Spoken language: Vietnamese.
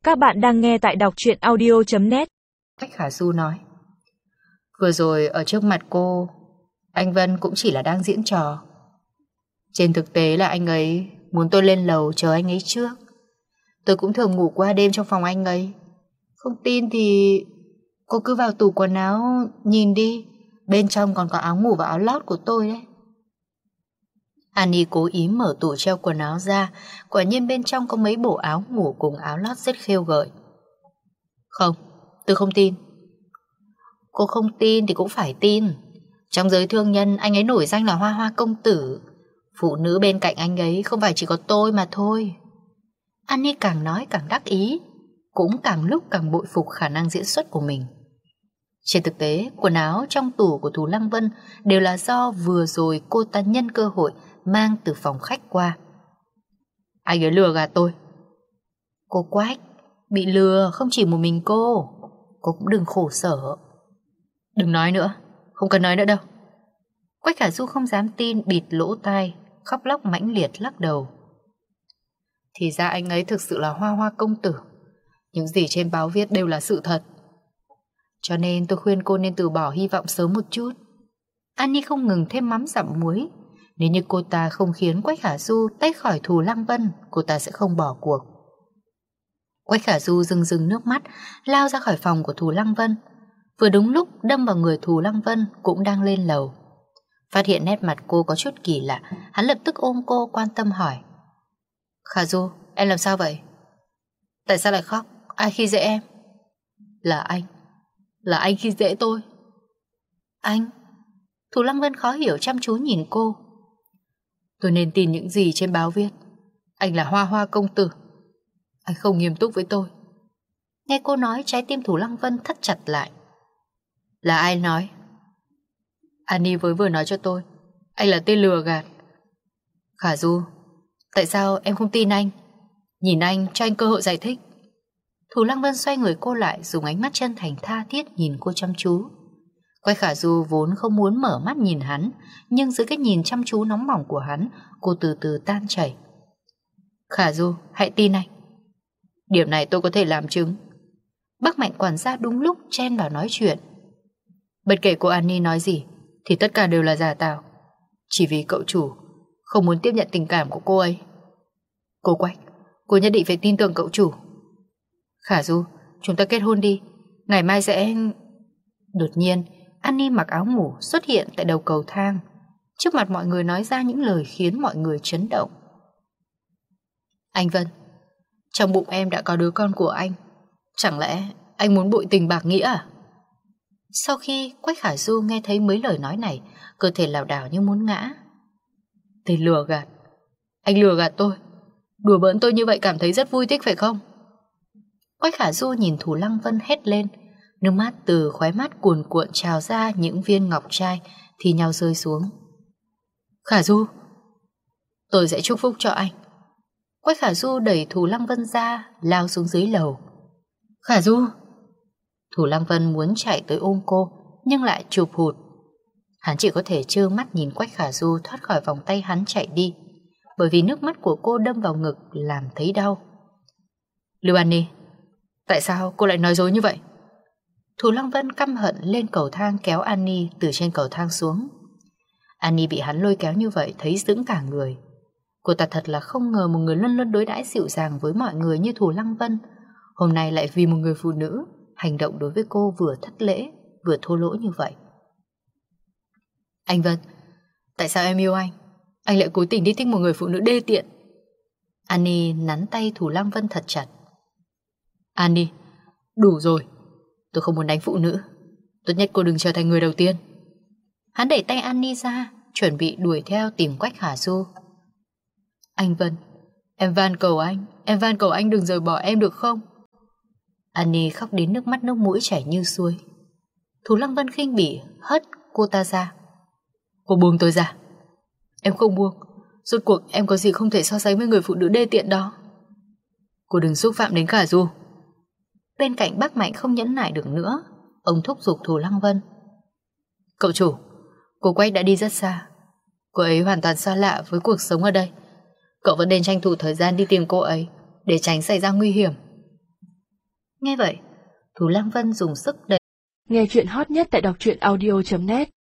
Các bạn đang nghe tại đọc truyện audio.net. Quách Khả Du nói: vừa rồi ở trước mặt cô, anh Vân cũng chỉ là đang diễn trò. Trên thực tế là anh ấy muốn tôi lên lầu chờ anh ấy trước. Tôi cũng thường ngủ qua đêm trong phòng anh ấy. Không tin thì cô cứ vào tủ quần áo nhìn đi, bên trong còn có áo ngủ và áo lót của tôi đấy. Annie cố ý mở tủ treo quần áo ra. Quả nhiên bên trong có mấy bộ áo ngủ cùng áo lót rất khêu gợi. Không, tôi không tin. Cô không tin thì cũng phải tin. Trong giới thương nhân, anh ấy nổi danh là Hoa Hoa công tử. Phụ nữ bên cạnh anh ấy không phải chỉ có tôi mà thôi. Annie càng nói càng đắc ý, cũng càng lúc càng bội phục khả năng diễn xuất của mình. Trên thực tế, quần áo trong tủ của Thù Lăng Vân đều là do vừa rồi cô ta nhân cơ hội mang từ phòng khách qua. Anh ấy lừa gạt tôi. Cô Quách, bị lừa không chỉ một mình cô cũng đừng khổ sở. Đừng nói nữa, không cần nói nữa đâu. Quách Khả Du không dám tin, bịt lỗ tai, khóc lóc mãnh liệt lắc đầu. Thì ra anh ấy thực sự là Hoa Hoa công tử. Những gì trên báo viết đều là sự thật. Cho nên tôi khuyên cô nên từ bỏ hy vọng sớm một chút. Annie không ngừng thêm mắm dặm muối. Nếu như cô ta không khiến Quách Khả Du tách khỏi Thù Lăng Vân, cô ta sẽ không bỏ cuộc. Quách Khả Du rưng rưng nước mắt, lao ra khỏi phòng của Thù Lăng Vân. Vừa đúng lúc đâm vào người Thù Lăng Vân cũng đang lên lầu. Phát hiện nét mặt cô có chút kỳ lạ, hắn lập tức ôm cô quan tâm hỏi: Khả Du, em làm sao vậy? Tại sao lại khóc? Ai khi dễ em? Là anh khi dễ tôi. Anh? Thù Lăng Vân khó hiểu chăm chú nhìn cô. Tôi nên tin những gì trên báo viết. Anh là Hoa Hoa công tử. Anh không nghiêm túc với tôi. Nghe cô nói, trái tim Thù Lăng Vân thắt chặt lại. Là ai nói? Annie vừa nói cho tôi anh là tên lừa gạt. Khả Du, tại sao em không tin anh? Nhìn anh, cho anh cơ hội giải thích. Thù Lăng Vân xoay người cô lại, dùng ánh mắt chân thành tha thiết nhìn cô chăm chú. Quách Khả Du vốn không muốn mở mắt nhìn hắn, nhưng dưới cái nhìn chăm chú nóng bỏng của hắn, cô từ từ tan chảy. Khả Du, hãy tin anh. Điểm này tôi có thể làm chứng. Bác Mạnh quản gia đúng lúc chen vào nói chuyện. Bất kể cô Annie nói gì thì tất cả đều là giả tạo, chỉ vì cậu chủ không muốn tiếp nhận tình cảm của cô ấy. Cô Quách, cô nhất định phải tin tưởng cậu chủ. Khả Du, chúng ta kết hôn đi, ngày mai sẽ... Đột nhiên Annie mặc áo ngủ xuất hiện tại đầu cầu thang, trước mặt mọi người nói ra những lời khiến mọi người chấn động. Anh Vân, trong bụng em đã có đứa con của anh. Chẳng lẽ anh muốn bội tình bạc nghĩa à? Sau khi Quách Khả Du nghe thấy mấy lời nói này, cơ thể lảo đảo như muốn ngã. Tên lừa gạt. Anh lừa gạt tôi. Đùa bỡn tôi như vậy cảm thấy rất vui thích phải không? Quách Khả Du nhìn Thù Lăng Vân hét lên. Nước mắt từ khóe mắt cuồn cuộn trào ra, những viên ngọc trai thì nhau rơi xuống. Khả Du, tôi sẽ chúc phúc cho anh. Quách Khả Du đẩy Thù Lăng Vân ra, lao xuống dưới lầu. Khả Du. Thù Lăng Vân muốn chạy tới ôm cô, nhưng lại chụp hụt. Hắn chỉ có thể trơ mắt nhìn Quách Khả Du thoát khỏi vòng tay hắn chạy đi, bởi vì nước mắt của cô đâm vào ngực làm thấy đau. Lưu Annie, tại sao cô lại nói dối như vậy? Thù Lăng Vân căm hận lên cầu thang kéo Annie từ trên cầu thang xuống. Annie bị hắn lôi kéo như vậy thấy sững cả người. Cô ta thật là không ngờ một người luôn luôn đối đãi dịu dàng với mọi người như Thù Lăng Vân hôm nay lại vì một người phụ nữ hành động đối với cô vừa thất lễ vừa thô lỗ như vậy. Anh Vân, tại sao em yêu anh? Anh lại cố tình đi thích một người phụ nữ đê tiện. Annie nắn tay Thù Lăng Vân thật chặt. Annie, đủ rồi. Tôi không muốn đánh phụ nữ. Tốt nhất cô đừng trở thành người đầu tiên. Hắn đẩy tay Annie ra, chuẩn bị đuổi theo tìm Quách Khả Du. Anh Vân, em van cầu anh đừng rời bỏ em được không? Annie khóc đến nước mắt nước mũi chảy như suối. Thù Lăng Vân khinh bỉ hất cô ta ra. Cô buông tôi ra. Em không buông. Rốt cuộc em có gì không thể so sánh với người phụ nữ đê tiện đó. Cô đừng xúc phạm đến Khả Du. Bên cạnh bác Mạnh không nhẫn nại được nữa, ông thúc giục Thù Lăng Vân. Cậu chủ, cô Quách đã đi rất xa. Cô ấy hoàn toàn xa lạ với cuộc sống ở đây. Cậu vẫn nên tranh thủ thời gian đi tìm cô ấy để tránh xảy ra nguy hiểm. Nghe vậy, Thú Lăng Vân dùng sức đẩy. Nghe chuyện hot nhất tại đọc truyện audio.net